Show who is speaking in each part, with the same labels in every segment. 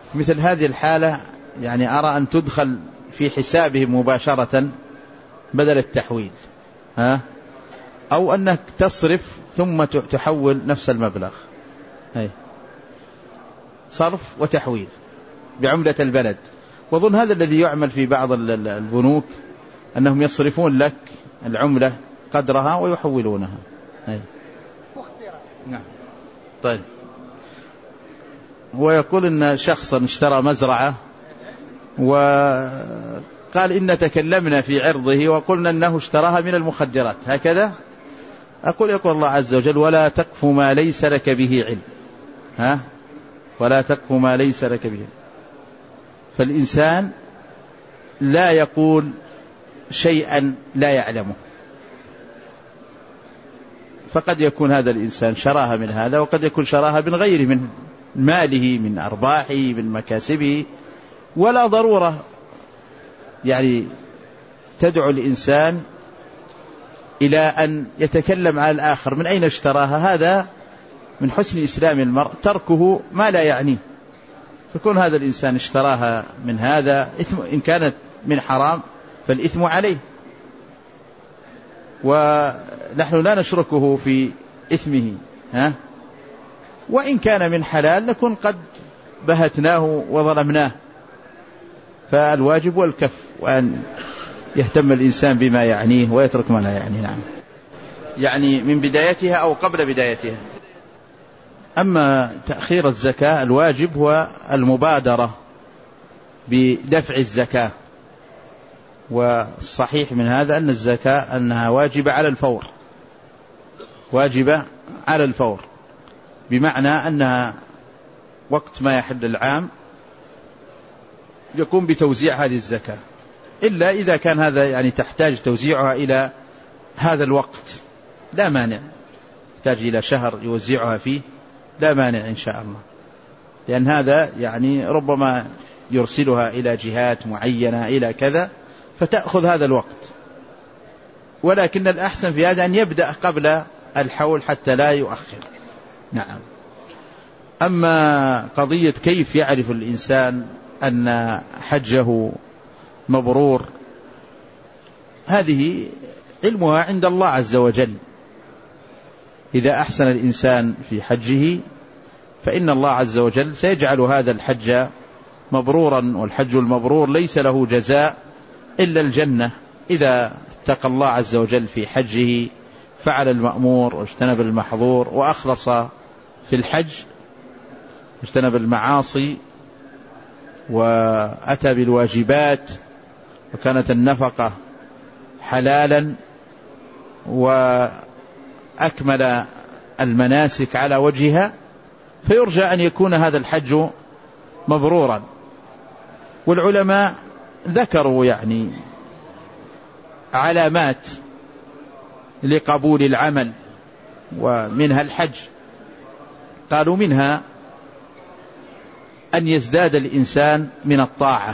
Speaker 1: مثل هذه الحالة يعني أرى أن تدخل في حسابهم مباشرة بدل التحويل، أو أنك تصرف ثم تحول نفس المبلغ، صرف وتحويل بعملة البلد. وظن هذا الذي يعمل في بعض البنوك، أنهم يصرفون لك العملة قدرها ويحولونها. نعم. طيب، هو يقول إن شخصا اشترى مزرعة وقال إن تكلمنا في عرضه وقلنا أنه اشتراها من المخدرات، هكذا يقول الله عز وجل: ولا تقف ما ليس لك به علم. ولا تقف ما ليس لك به. فالإنسان لا يقول شيئا لا يعلمه، فقد يكون هذا الإنسان شراها من هذا، وقد يكون شراها من غيره، من ماله، من أرباحه، من مكاسبه. ولا ضرورة يعني تدعو الإنسان إلى أن يتكلم على الآخر من أين اشتراها. هذا من حسن إسلام المرء تركه ما لا يعنيه. فكون هذا الإنسان اشتراها من هذا إثم، إن كانت من حرام فالإثم عليه، ونحن لا نشركه في إثمه. وإن كان من حلال نكون قد بهتناه وظلمناه. فالواجب والكف، وأن يهتم الإنسان بما يعنيه ويترك ما لا يعنيه. نعم، يعني من بدايتها أو قبل بدايتها. أما تأخير الزكاة، الواجب هو المبادرة بدفع الزكاة، والصحيح من هذا أن الزكاة أنها واجبة على الفور، واجبة على الفور، بمعنى أنها وقت ما يحل العام يقوم بتوزيع هذه الزكاة، إلا إذا كان هذا يعني تحتاج توزيعها إلى هذا الوقت لا مانع، يحتاج إلى شهر يوزعها فيه لا مانع إن شاء الله، لأن هذا يعني ربما يرسلها إلى جهات معينة إلى كذا فتأخذ هذا الوقت. ولكن الأحسن في هذا أن يبدأ قبل الحول حتى لا يؤخر. نعم. أما قضية كيف يعرف الإنسان أن حجه مبرور، هذه علمها عند الله عز وجل. إذا أحسن الإنسان في حجه فإن الله عز وجل سيجعل هذا الحج مبرورا، والحج المبرور ليس له جزاء إلا الجنة إذا اتقى الله عز وجل في حجه، فعل المأمور واجتنب المحظور وأخلص في الحج، اجتنب المعاصي وأتى بالواجبات، وكانت النفقة حلالا، وأكمل المناسك على وجهها، فيرجى أن يكون هذا الحج مبرورا. والعلماء ذكروا يعني علامات لقبول العمل، ومنها الحج. قالوا منها أن يزداد الإنسان من الطاعة،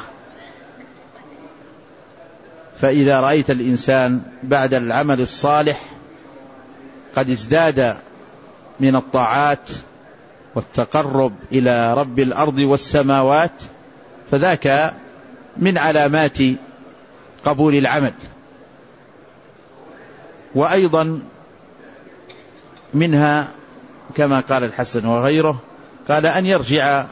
Speaker 1: فإذا رأيت الإنسان بعد العمل الصالح قد ازداد من الطاعات والتقرب إلى رب الأرض والسماوات، فذاك من علامات قبول العمل. وأيضا منها كما قال الحسن وغيره، قال أن يرجع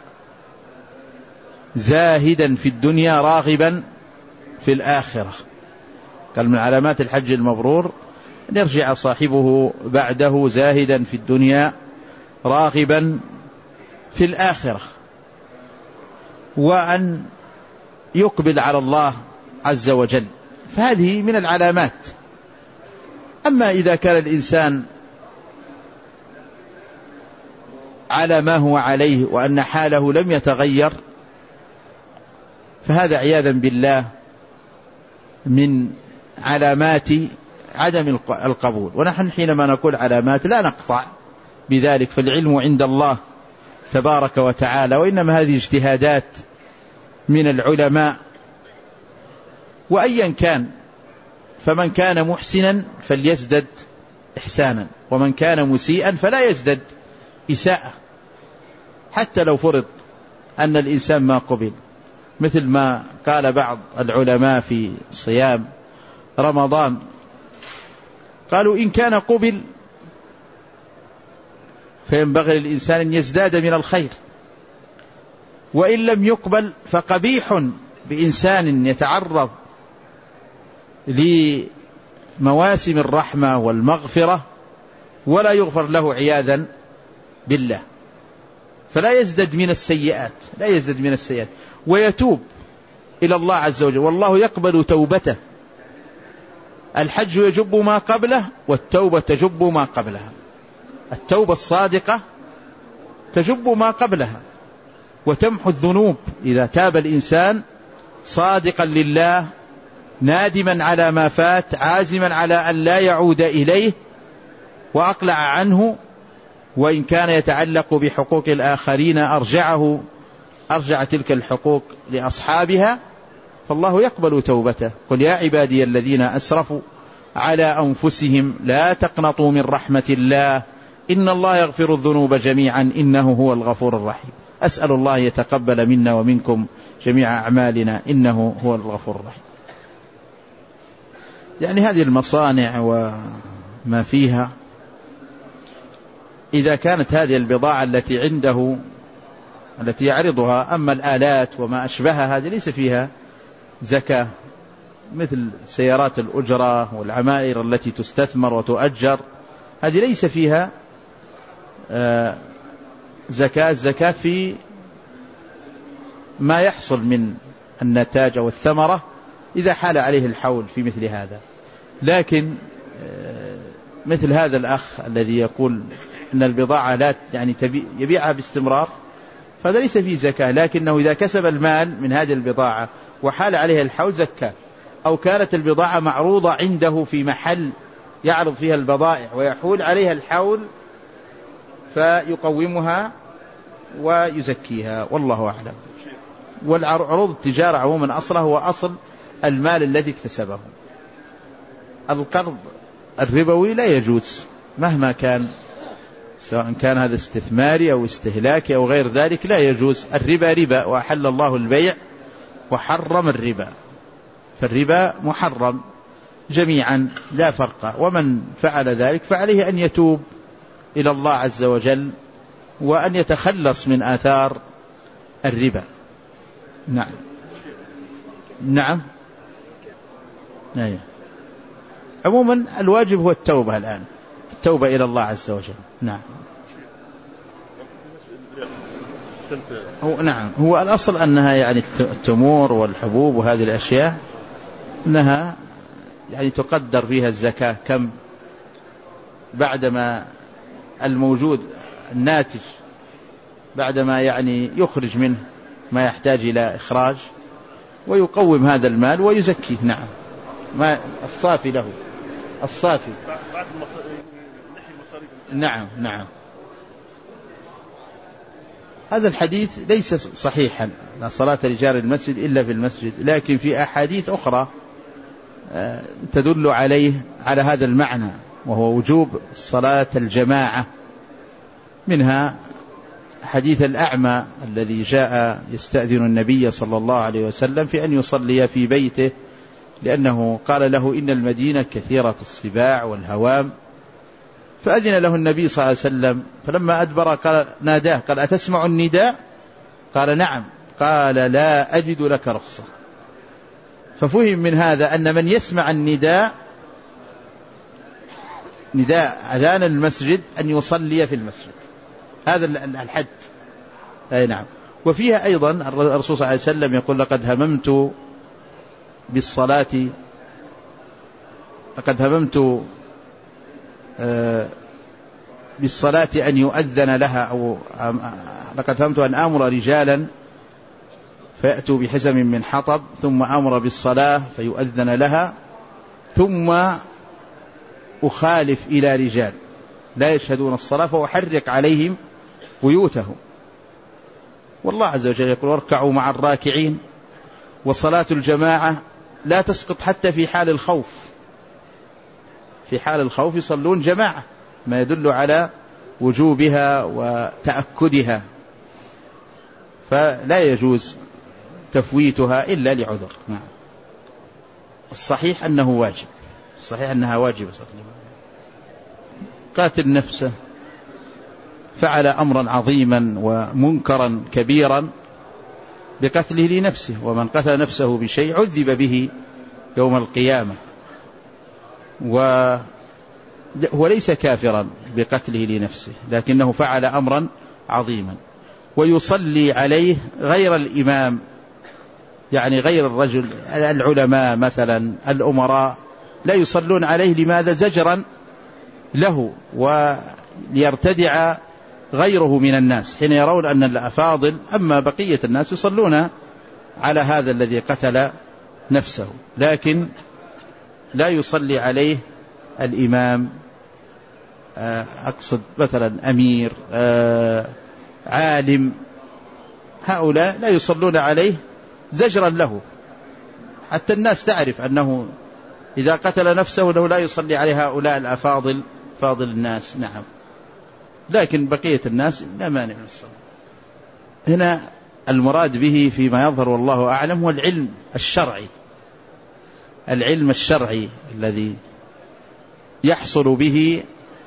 Speaker 1: زاهدا في الدنيا راغبا في الآخرة. قال من علامات الحج المبرور أن يرجع صاحبه بعده زاهدا في الدنيا راغبا في الآخرة، وأن يقبل على الله عز وجل. فهذه من العلامات. أما إذا كان الإنسان على ما هو عليه وأن حاله لم يتغير، فهذا عياذا بالله من علامات عدم القبول. ونحن حينما نقول علامات لا نقطع بذلك، فالعلم عند الله تبارك وتعالى، وإنما هذه اجتهادات من العلماء. وأيا كان، فمن كان محسنا فليزدد إحسانا، ومن كان مسيئا فلا يزدد إساءة. حتى لو فرض أن الإنسان ما قبل، مثل ما قال بعض العلماء في صيام رمضان، قالوا إن كان قبل فينبغي للإنسان أن يزداد من الخير، وإن لم يقبل فقبيح بإنسان يتعرض لمواسم الرحمة والمغفرة ولا يغفر له عياذا بالله، فلا يزدد من السيئات، لا يزدد من السيئات، ويتوب إلى الله عز وجل، والله يقبل توبته. الحج يجب ما قبله، والتوبة تجب ما قبلها. التوبة الصادقة تجب ما قبلها وتمحو الذنوب. إذا تاب الإنسان صادقا لله، نادما على ما فات، عازما على أن لا يعود إليه، وأقلع عنه، وإن كان يتعلق بحقوق الآخرين أرجع تلك الحقوق لأصحابها، فالله يقبل توبته. قل يا عبادي الذين أسرفوا على أنفسهم لا تقنطوا من رحمة الله إن الله يغفر الذنوب جميعا إنه هو الغفور الرحيم. أسأل الله يتقبل منا ومنكم جميع أعمالنا إنه هو الغفور الرحيم. يعني هذه المصانع وما فيها، إذا كانت هذه البضاعة التي عنده التي يعرضها، أما الآلات وما أشبهها هذه ليس فيها زكاة، مثل سيارات الأجرة والعمائر التي تستثمر وتؤجر، هذه ليس فيها زكاة. الزكاة في ما يحصل من النتاج أو الثمرة إذا حال عليه الحول في مثل هذا. لكن مثل هذا الأخ الذي يقول أن البضاعة لا يعني يبيعها باستمرار، فهذا ليس فيه زكاة، لكنه إذا كسب المال من هذه البضاعة وحال عليها الحول زكاة، أو كانت البضاعة معروضة عنده في محل يعرض فيها البضائع ويحول عليها الحول فيقومها ويزكيها، والله أعلم. والعروض التجارة عموما أصله هو أصل المال الذي اكتسبه. القرض الربوي لا يجوز مهما كان، سواء كان هذا استثماري أو استهلاكي أو غير ذلك، لا يجوز. الربا ربا، وأحل الله البيع وحرم الربا، فالربا محرم جميعا لا فرق. ومن فعل ذلك فعليه أن يتوب إلى الله عز وجل وأن يتخلص من آثار الربا. نعم نعم. عموما الواجب هو التوبة الآن، التوبة إلى الله عز وجل. نعم. هو الأصل أنها يعني التمور والحبوب وهذه الأشياء أنها يعني تقدر فيها الزكاة كم بعدما الموجود الناتج، بعدما يعني يخرج منه ما يحتاج إلى إخراج ويقوم هذا المال ويزكيه. نعم، ما الصافي له، الصافي بعد نعم نعم. هذا الحديث ليس صحيحا، لا صلاة رجال المسجد إلا في المسجد، لكن في أحاديث أخرى تدل عليه على هذا المعنى، وهو وجوب صلاة الجماعة. منها حديث الأعمى الذي جاء يستأذن النبي صلى الله عليه وسلم في أن يصلي في بيته، لأنه قال له إن المدينة كثيرة السباع والهوام، فأذن له النبي صلى الله عليه وسلم، فلما أدبر قال ناداه، قال أتسمع النداء؟ قال نعم. قال لا أجد لك رخصة. ففهم من هذا أن من يسمع النداء، نداء أذان المسجد، أن يصلي في المسجد، هذا الحد. أي نعم. وفيها أيضا الرسول صلى الله عليه وسلم يقول لقد هممت بالصلاة أن يؤذن لها، أو لقد هممت أن آمر رجالا فيأتوا بحزم من حطب، ثم آمر بالصلاة فيؤذن لها، ثم أخالف إلى رجال لا يشهدون الصلاة فأحرق عليهم بيوتهم. والله عز وجل يقول واركعوا مع الراكعين. وصلاة الجماعة لا تسقط حتى في حال الخوف، في حال الخوف يصلون جماعة، ما يدل على وجوبها وتأكدها. فلا يجوز تفويتها إلا لعذر. الصحيح أنه واجب، الصحيح أنها واجبة. قاتل نفسه فعل أمرا عظيما ومنكرا كبيرا بقتله لنفسه، ومن قتل نفسه بشيء عذب به يوم القيامة، وهو ليس كافرا بقتله لنفسه لكنه فعل أمرا عظيما. ويصلي عليه غير الإمام، يعني غير الرجل، العلماء مثلا الأمراء لا يصلون عليه. لماذا؟ زجرا له وليرتدع غيره من الناس حين يرون أن الأفاضل أما بقية الناس يصلون على هذا الذي قتل نفسه، لكن لا يصلي عليه الإمام، أقصد مثلا أمير، عالم، هؤلاء لا يصلون عليه زجرا له، حتى الناس تعرف أنه إذا قتل نفسه أنه لا يصلي عليه هؤلاء الأفاضل فاضل الناس. نعم، لكن بقية الناس لا مانع من الصلاة. هنا المراد به فيما يظهر والله أعلم هو العلم الشرعي، العلم الشرعي الذي يحصل به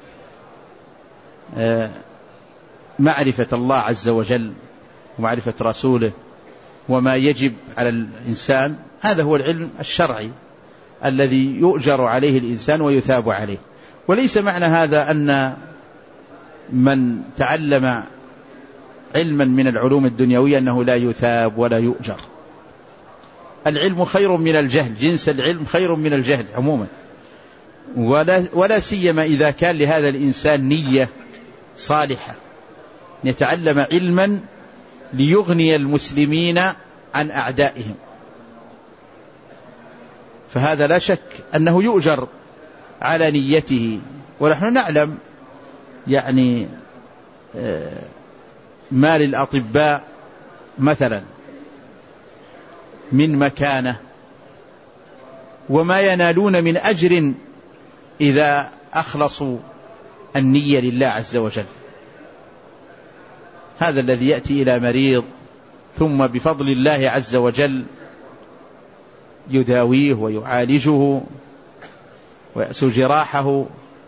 Speaker 1: معرفة الله عز وجل ومعرفة رسوله وما يجب على الإنسان. هذا هو العلم الشرعي الذي يؤجر عليه الإنسان ويثاب عليه. وليس معنى هذا أن من تعلم علما من العلوم الدنيوية أنه لا يثاب ولا يؤجر. العلم خير من الجهل، جنس العلم خير من الجهل عموما، ولا سيما إذا كان لهذا الإنسان نية صالحة يتعلم علما ليغني المسلمين عن أعدائهم، فهذا لا شك أنه يؤجر على نيته. ونحن نعلم يعني ما للأطباء مثلا من مكانة وما ينالون من أجر إذا أخلصوا النية لله عز وجل. هذا الذي يأتي إلى مريض ثم بفضل الله عز وجل يداويه ويعالجه ويأسو جراحه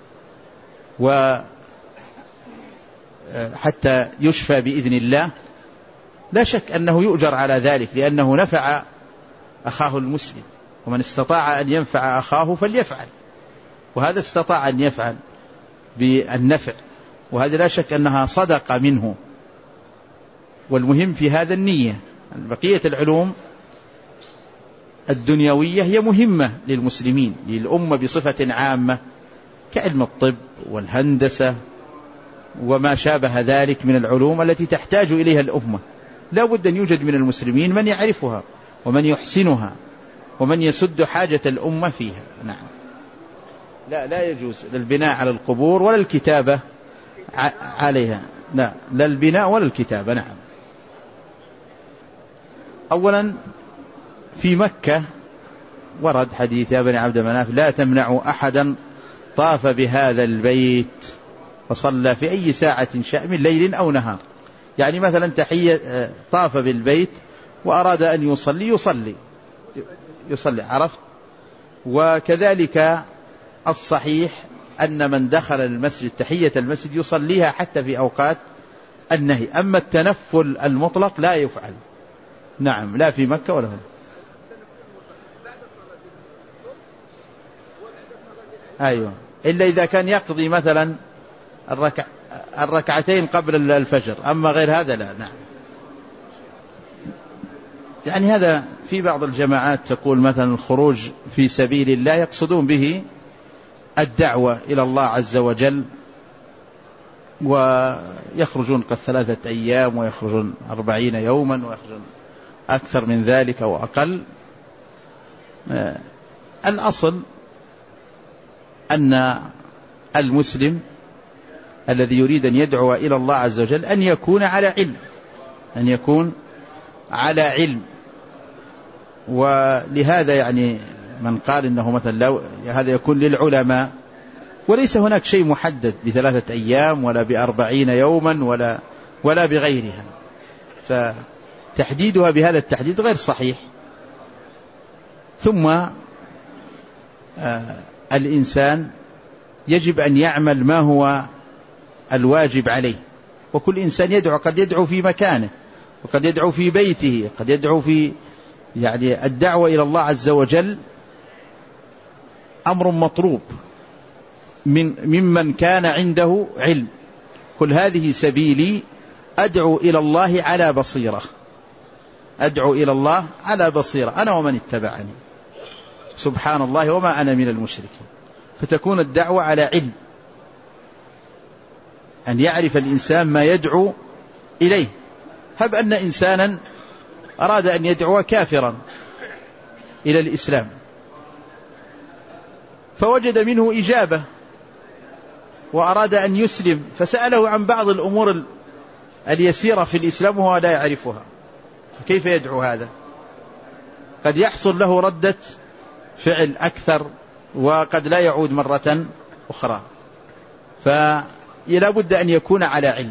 Speaker 1: وحتى يشفى بإذن الله، لا شك أنه يؤجر على ذلك لأنه نفع أخاه المسلم، ومن استطاع أن ينفع أخاه فليفعل، وهذا استطاع أن يفعل بالنفع، وهذا لا شك أنها صدقة منه. والمهم في هذا النية. بقية العلوم الدنيوية هي مهمة للمسلمين، للأمة بصفة عامة، كعلم الطب والهندسة وما شابه ذلك من العلوم التي تحتاج إليها الأمة. لا بد أن يوجد من المسلمين من يعرفها ومن يحسنها ومن يسد حاجة الأمة فيها. نعم، لا يجوز البناء على القبور ولا الكتابة عليها، لا البناء ولا الكتابة. نعم. أولا في مكة ورد حديث يا بني عبد مناف لا تمنعوا أحدا طاف بهذا البيت وصلى في أي ساعة شاء من ليل أو نهار. يعني مثلا طاف بالبيت وأراد أن يصلي، عرفت؟ وكذلك الصحيح أن من دخل المسجد تحية المسجد يصليها حتى في أوقات النهي. أما التنفل المطلق لا يفعل. نعم، لا في مكة ولا هنا. أيوة، إلا إذا كان يقضي مثلا الركعتين قبل الفجر، أما غير هذا لا. نعم. يعني هذا في بعض الجماعات تقول مثلا الخروج في سبيل الله يقصدون به الدعوة إلى الله عز وجل، ويخرجون قد 3 أيام ويخرجون 40 يوما ويخرجون أكثر من ذلك أو أقل. الأصل أن المسلم الذي يريد أن يدعو إلى الله عز وجل أن يكون على علم، ولهذا يعني من قال إنه مثلا هذا يكون للعلماء، وليس هناك شيء محدد ب3 أيام ولا ب40 يوما ولا بغيرها. تحديدها بهذا التحديد غير صحيح. ثم الإنسان يجب أن يعمل ما هو الواجب عليه، وكل إنسان يدعو، قد يدعو في مكانه، وقد يدعو في بيته، قد يدعو في الدعوة إلى الله عز وجل أمر مطلوب ممن كان عنده علم. قل هذه سبيلي أدعو إلى الله على بصيرة، أدعو إلى الله على بصيرة أنا ومن اتبعني، سبحان الله وما أنا من المشركين. فتكون الدعوة على علم، أن يعرف الإنسان ما يدعو إليه. هب أن إنسانا أراد أن يدعو كافرا إلى الإسلام، فوجد منه إجابة وأراد أن يسلم، فسأله عن بعض الأمور اليسيرة في الإسلام وهو لا يعرفها، كيف يدعو هذا؟ قد يحصل له ردة فعل أكثر، وقد لا يعود مرة أخرى. فلا بد أن يكون على علم.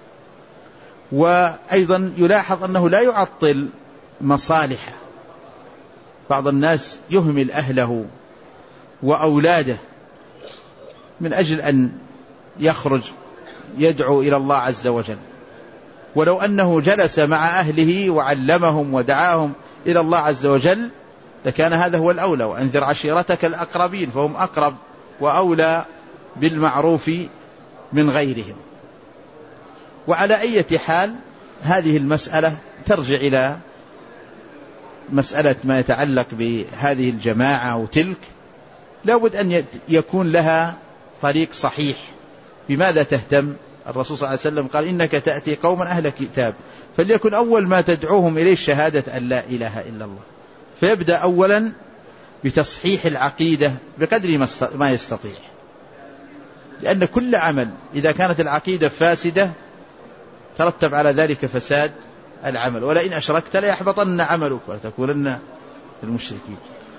Speaker 1: وأيضا يلاحظ أنه لا يعطل مصالحه. بعض الناس يهمل أهله وأولاده من أجل أن يخرج يدعو إلى الله عز وجل، ولو أنه جلس مع أهله وعلمهم ودعاهم إلى الله عز وجل لكان هذا هو الأولى. وأنذر عشيرتك الأقربين، فهم أقرب وأولى بالمعروف من غيرهم. وعلى أي حال هذه المسألة ترجع إلى مسألة ما يتعلق بهذه الجماعة وتلك، لابد أن يكون لها طريق صحيح. بماذا تهتم؟ الرسول صلى الله عليه وسلم قال إنك تأتي قوما أهل كتاب، فليكن أول ما تدعوهم إليه شهادة أن لا إله إلا الله. فيبدأ أولا بتصحيح العقيدة بقدر ما يستطيع، لأن كل عمل إذا كانت العقيدة فاسدة ترتب على ذلك فساد العمل. ولئن أشركت ليحبطن عملك وتكونن المشركين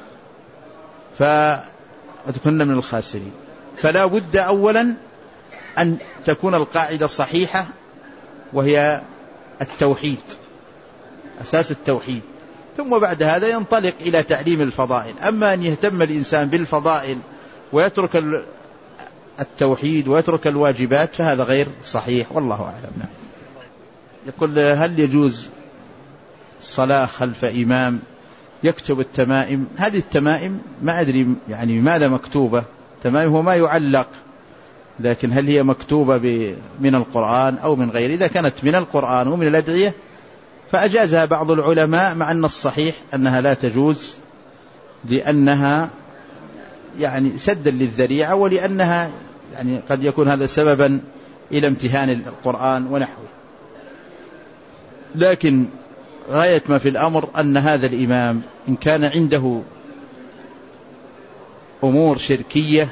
Speaker 1: فتكون من الخاسرين. فلا بد أولا أن تكون القاعدة صحيحة، وهي التوحيد، أساس التوحيد. ثم بعد هذا ينطلق إلى تعليم الفضائل. أما أن يهتم الإنسان بالفضائل ويترك التوحيد ويترك الواجبات فهذا غير صحيح، والله أعلم. يقول هل يجوز الصلاة خلف إمام يكتب التمائم؟ هذه التمائم ما أدري يعني ماذا مكتوبة. تمائم هو ما يعلق، لكن هل هي مكتوبة من القرآن أو من غيره؟ إذا كانت من القرآن ومن الأدعية فأجازها بعض العلماء، مع أن الصحيح أنها لا تجوز، لأنها يعني سدا للذريعة، ولأنها يعني قد يكون هذا سببا إلى امتهان القرآن ونحوه. لكن غاية ما في الأمر أن هذا الإمام إن كان عنده أمور شركية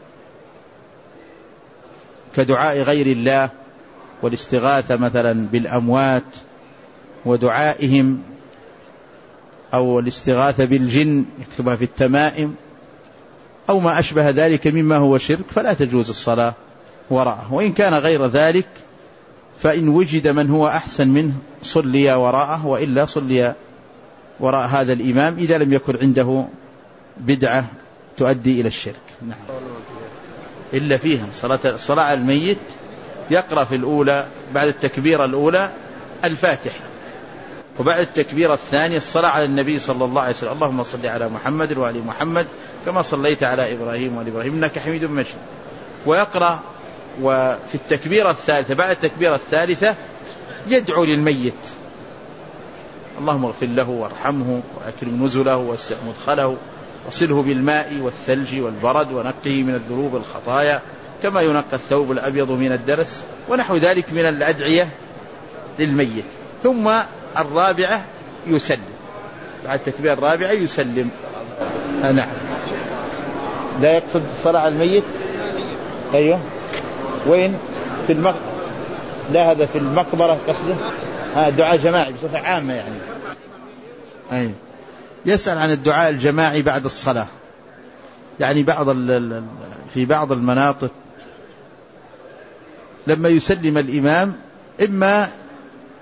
Speaker 1: كدعاء غير الله والاستغاثة مثلا بالأموات ودعائهم، أو الاستغاثة بالجن يكتبها في التمائم، أو ما أشبه ذلك مما هو شرك، فلا تجوز الصلاة وراءه. وإن كان غير ذلك فإن وجد من هو أحسن منه صلي وراءه، وإلا صلي وراء هذا الإمام إذا لم يكن عنده بدعة تؤدي إلى الشرك. نعم. إلا فيها الصلاة على الميت يقرأ في الأولى بعد التكبيرة الأولى الفاتحة، وبعد التكبيرة الثانية الصلاة على النبي صلى الله عليه وسلم، اللهم صل على محمد وآل محمد كما صليت على إبراهيم وآل إبراهيم إنك حميد مجيد. ويقرأ وفي التكبيرة الثالثة بعد التكبيرة الثالثة يدعو للميت، اللهم اغفر له وارحمه وأكرم نزله ووسع مدخله وصله بالماء والثلج والبرد ونقه من الذنوب والخطايا كما ينقى الثوب الأبيض من الدرس، ونحو ذلك من الأدعية للميت. ثم الرابعة يسلم، بعد التكبيرة الرابعة يسلم. نعم. لا يقصد الصلاة على الميت. أيوه. وين؟ في لا هذا في المقبرة قصده. دعاء جماعي بصفة عامة يعني. أيوه. يسأل عن الدعاء الجماعي بعد الصلاة، يعني في بعض المناطق لما يسلم الإمام إما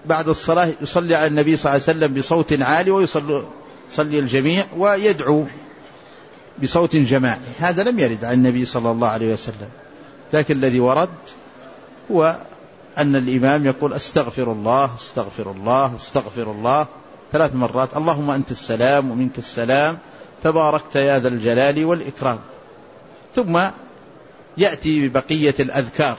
Speaker 1: بعد الصلاة يصلي على النبي صلى الله عليه وسلم بصوت عالي ويصلي الجميع ويدعو بصوت جماعي، هذا لم يرد عن النبي صلى الله عليه وسلم. لكن الذي ورد هو أن الإمام يقول استغفر الله استغفر الله استغفر الله 3 مرات، اللهم أنت السلام ومنك السلام تباركت يا ذا الجلال والإكرام، ثم يأتي ببقية الأذكار.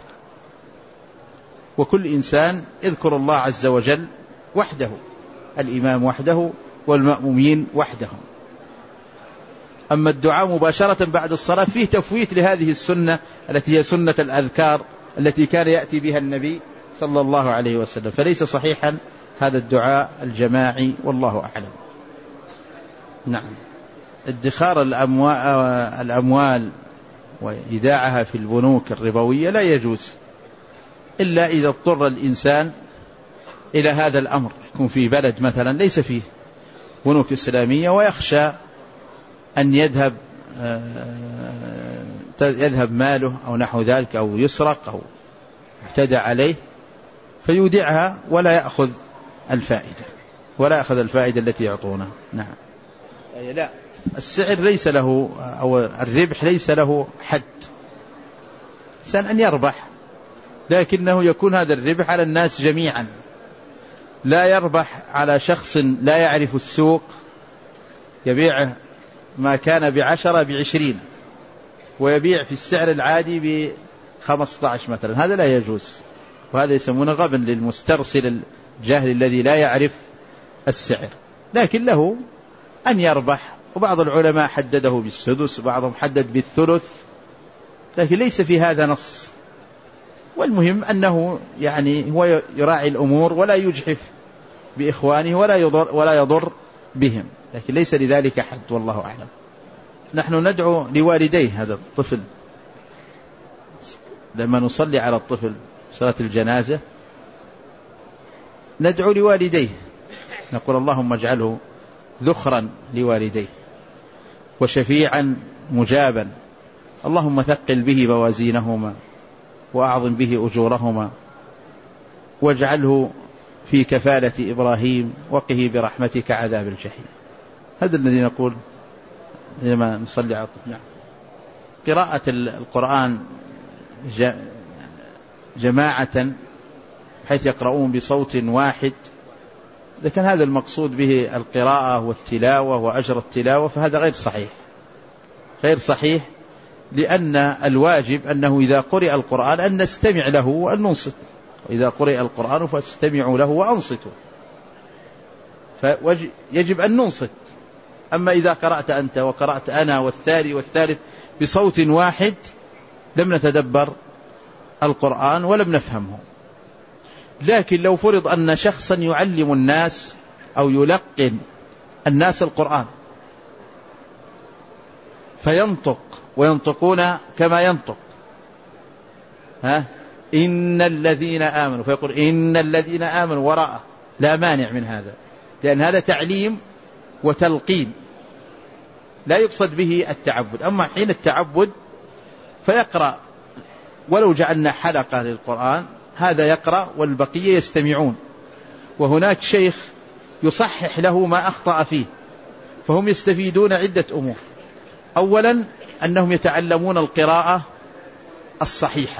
Speaker 1: وكل إنسان يذكر الله عز وجل وحده، الإمام وحده والمأمومين وحدهم. أما الدعاء مباشرة بعد الصلاة فيه تفويت لهذه السنة التي هي سنة الأذكار التي كان يأتي بها النبي صلى الله عليه وسلم، فليس صحيحا هذا الدعاء الجماعي والله أعلم. نعم. ادخار الأموال وإيداعها في البنوك الربوية لا يجوز إلا إذا اضطر الإنسان إلى هذا الأمر، يكون في بلد مثلا ليس فيه بنوك إسلامية ويخشى أن يذهب ماله أو نحو ذلك أو يسرق أو اعتدى عليه، فيودعها ولا يأخذ الفائدة التي يعطونه. نعم. لا، السعر ليس له أو الربح ليس له حد، إنسان أن يربح، لكنه يكون هذا الربح على الناس جميعا، لا يربح على شخص لا يعرف السوق يبيع ما كان ب10 ب20 ويبيع في السعر العادي ب15 مثلا، هذا لا يجوز، وهذا يسمونه غبن للمسترسل الجاهل الذي لا يعرف السعر. لكن له أن يربح، وبعض العلماء حدده بالسدس وبعضهم حدد بالثلث، لكن ليس في هذا نص. والمهم أنه يعني هو يراعي الأمور ولا يجحف بإخوانه ولا يضر بهم، لكن ليس لذلك حد، والله أعلم. نحن ندعو لوالديه هذا الطفل لما نصلي على الطفل صلاة الجنازة، ندعو لوالديه نقول اللهم اجعله ذخرا لوالديه وشفيعا مجابا، اللهم ثقل به موازينهما وأعظم به أجورهما واجعله في كفالة إبراهيم وقه برحمتك عذاب الجحيم. هذا الذي نقول لما نصلي على الطفل. نعم. قراءة القرآن جماعة حيث يقرؤون بصوت واحد، إذا كان هذا المقصود به القراءة والتلاوة وأجر التلاوة فهذا غير صحيح، لأن الواجب أنه إذا قرئ القرآن أن نستمع له وأن ننصت، وإذا قرئ القرآن فاستمعوا له وأنصتوا، فيجب أن ننصت. أما إذا قرأت أنت وقرأت أنا والثاني والثالث بصوت واحد لم نتدبر القرآن ولم نفهمه. لكن لو فرض أن شخصا يعلم الناس أو يلقن الناس القرآن فينطق وينطقون كما ينطق، إن الذين آمنوا، فيقول إن الذين آمنوا وراءه، لا مانع من هذا، لأن هذا تعليم وتلقين لا يقصد به التعبد. أما حين التعبد فيقرأ، ولو جعلنا حلقة للقرآن هذا يقرأ والبقية يستمعون، وهناك شيخ يصحح له ما أخطأ فيه، فهم يستفيدون عدة أمور. أولا أنهم يتعلمون القراءة الصحيحة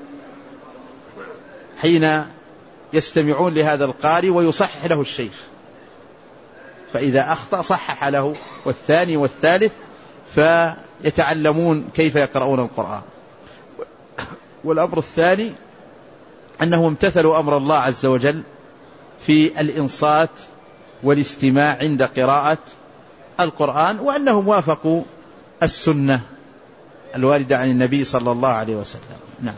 Speaker 1: حين يستمعون لهذا القارئ ويصحح له الشيخ، فإذا أخطأ صحح له، والثاني والثالث فيتعلمون كيف يقرؤون القرآن. والأمر الثاني أنهم امتثلوا أمر الله عز وجل في الإنصات والاستماع عند قراءة القرآن، وأنهم وافقوا السنة الواردة عن النبي صلى الله عليه وسلم. نعم.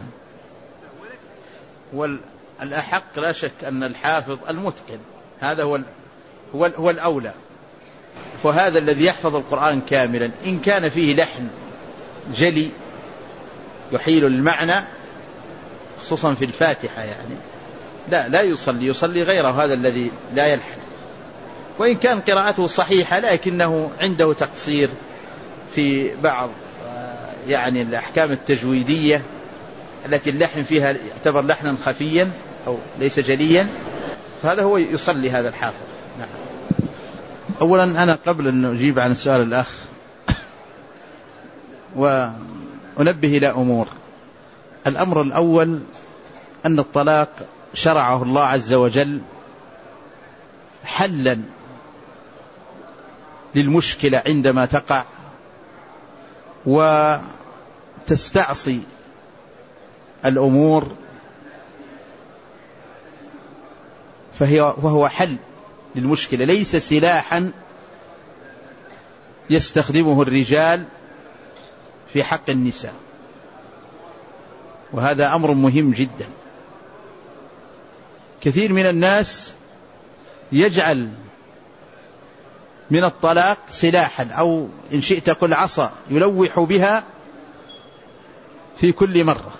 Speaker 1: والأحق لا شك أن الحافظ المتقن هذا هو الأولى، فهذا الذي يحفظ القرآن كاملا إن كان فيه لحن جلي يحيل المعنى، خصوصا في الفاتحة يعني لا يصلي غيره، هذا الذي لا يلحن. وإن كان قراءته صحيحة لكنه عنده تقصير في بعض يعني الأحكام التجويدية التي اللحن فيها يعتبر لحنا خفيا أو ليس جليا، فهذا هو يصلي هذا الحافظ. نعم. أولا أنا قبل أن أجيب عن السؤال الأخ وأنبه إلى أمور. الأمر الأول أن الطلاق شرعه الله عز وجل حلا للمشكلة عندما تقع وتستعصي الأمور، فهو حل للمشكلة، ليس سلاحا يستخدمه الرجال في حق النساء، وهذا أمر مهم جدا. كثير من الناس يجعل من الطلاق سلاحا، أو إن شئت قل عصا يلوح بها في كل مرة،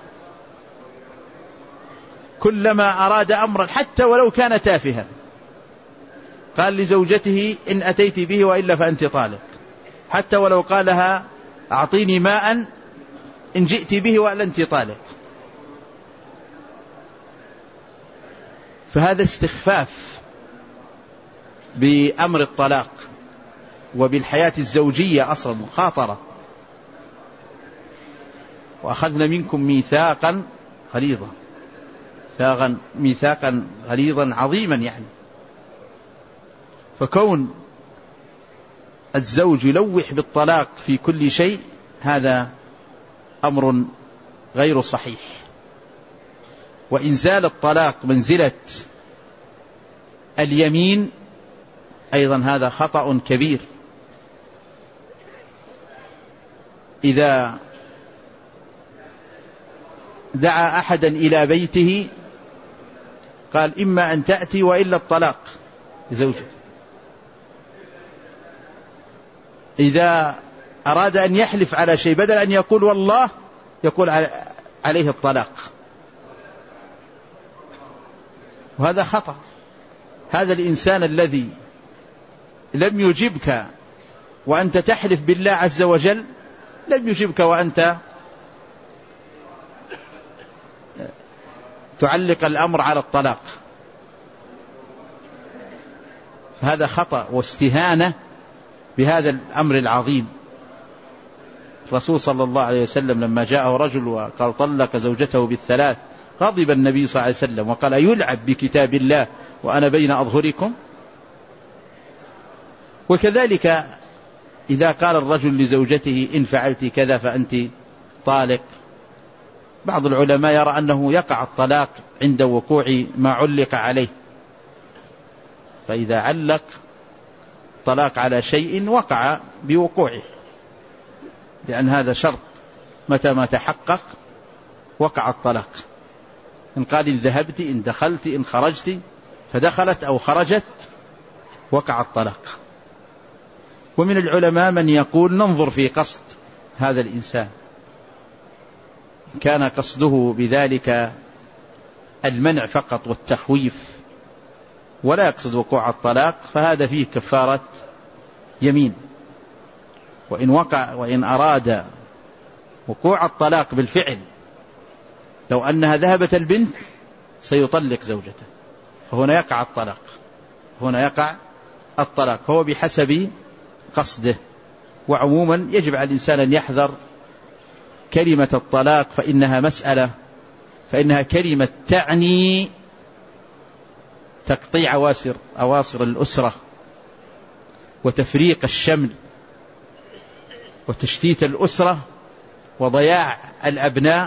Speaker 1: كلما أراد أمرا حتى ولو كان تافها قال لزوجته إن أتيت به وإلا فأنت طالق، حتى ولو قالها أعطيني ماء إن جئت به وإلا أنت طالق. فهذا استخفاف بأمر الطلاق وبالحياة الزوجية أصلا مخاطرة. وأخذنا منكم ميثاقا غليظا، ميثاقا غليظا عظيما يعني. فكون الزوج يلوح بالطلاق في كل شيء هذا أمر غير صحيح. وإنزال الطلاق منزلة اليمين أيضا هذا خطأ كبير. إذا دعا أحدا إلى بيته قال إما أن تأتي وإلا الطلاق لزوجته، إذا أراد أن يحلف على شيء بدل أن يقول والله يقول عليه الطلاق، وهذا خطأ. هذا الإنسان الذي لم يجبك وأنت تحلف بالله عز وجل لم يجبك وأنت تعلق الأمر على الطلاق، فهذا خطأ واستهانة بهذا الأمر العظيم. الرسول صلى الله عليه وسلم لما جاءه رجل وقال طلق زوجته بالثلاث غضب النبي صلى الله عليه وسلم وقال يلعب بكتاب الله وأنا بين أظهركم. وكذلك إذا قال الرجل لزوجته إن فعلت كذا فأنت طالق، بعض العلماء يرى أنه يقع الطلاق عند وقوع ما علق عليه، فإذا علق طلاق على شيء وقع بوقوعه، لأن هذا شرط، متى ما تحقق وقع الطلاق. إن قال إن ذهبت إن دخلت إن خرجت، فدخلت أو خرجت وقع الطلاق. ومن العلماء من يقول ننظر في قصد هذا الإنسان، كان قصده بذلك المنع فقط والتخويف ولا يقصد وقوع الطلاق فهذا فيه كفارة يمين. وإن أراد وقوع الطلاق بالفعل، لو أنها ذهبت البنت سيطلق زوجته، فهنا يقع الطلاق، فهو بحسب قصده. وعموما يجب على الإنسان أن يحذر كلمة الطلاق، فإنها كلمة تعني تقطيع أواصر الأسرة وتفريق الشمل وتشتيت الأسرة وضياع الأبناء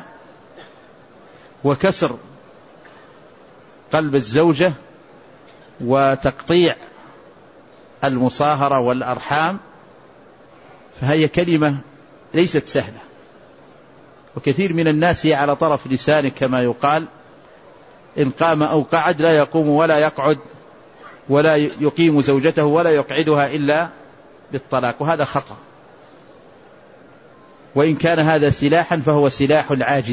Speaker 1: وكسر قلب الزوجة وتقطيع المصاهرة والأرحام. فهي كلمة ليست سهلة، وكثير من الناس هي على طرف لسانه كما يقال، إن قام أو قعد لا يقوم ولا يقعد ولا يقيم زوجته ولا يقعدها إلا بالطلاق، وهذا خطأ. وإن كان هذا سلاحا فهو سلاح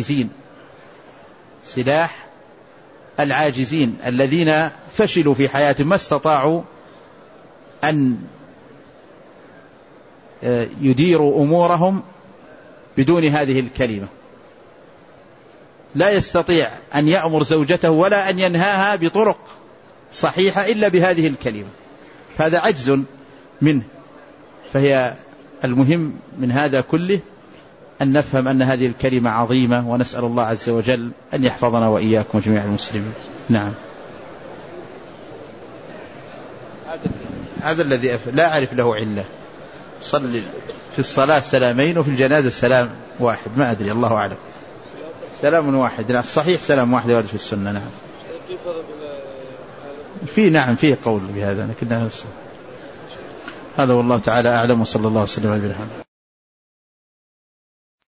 Speaker 1: العاجزين الذين فشلوا في حياتهم، ما استطاعوا أن يديروا أمورهم بدون هذه الكلمة. لا يستطيع أن يأمر زوجته ولا أن ينهاها بطرق صحيحة إلا بهذه الكلمة، هذا عجز منه. فهي المهم من هذا كله أن نفهم أن هذه الكلمة عظيمة، ونسأل الله عز وجل أن يحفظنا وإياكم وجميع المسلمين. نعم. هذا الذي لا أعرف له علة، صلي في الصلاة سلامين وفي الجنازة سلام واحد، ما أدري، الله أعلم. سلام واحد، لا الصحيح سلام واحد وارد في السنة. نعم. نعم فيه قول بهذا، لكن هذا والله تعالى أعلم، وصلى الله وسلم على نبينا محمد.